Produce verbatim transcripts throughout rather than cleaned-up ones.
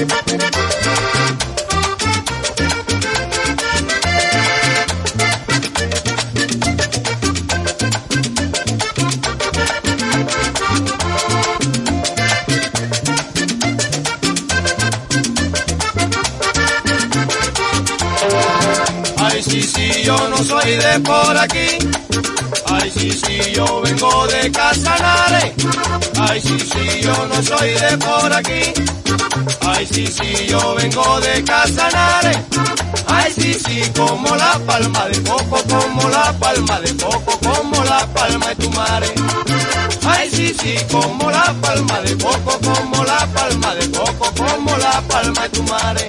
Ay, sí, sí, yo no soy de por aquí. Ay, sí, sí, yo vengo de Casanare. Ay, sí, sí, yo no soy de por aquí. Ay, sí, sí, yo vengo de Casanare. Ay, sí, sí, como la palma de coco, como la palma de coco, como la palma de tu madre. Ay, sí, sí, como la palma de coco, como la palma de coco, como la palma de tu madre.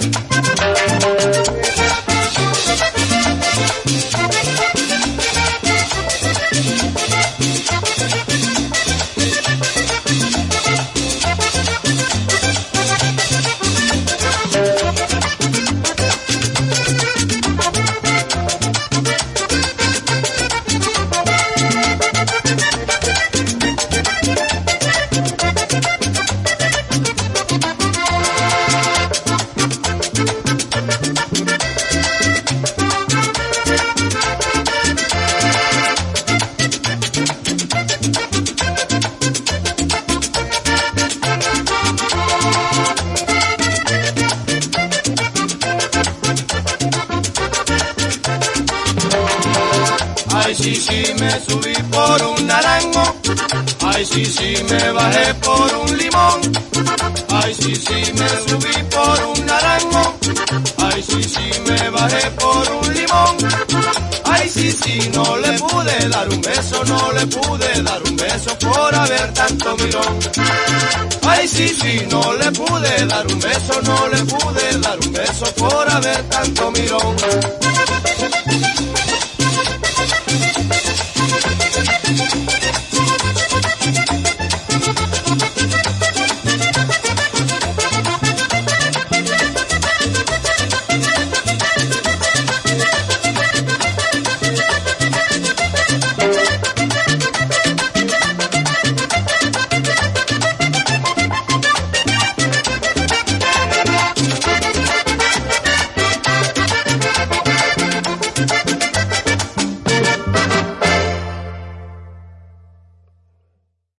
Ay, sí, sí, me subí por un naranjo. Ay, sí, sí, me bajé por un limón. Ay, sí, sí, me subí por un naranjo. Ay, sí, sí, me bajé por un limón. Ay, sí, sí, no le pude dar un beso, no le pude dar un beso por haber tanto mirón. Ay, sí, sí, no le pude dar un beso, no le pude dar un beso por haber tanto mirón.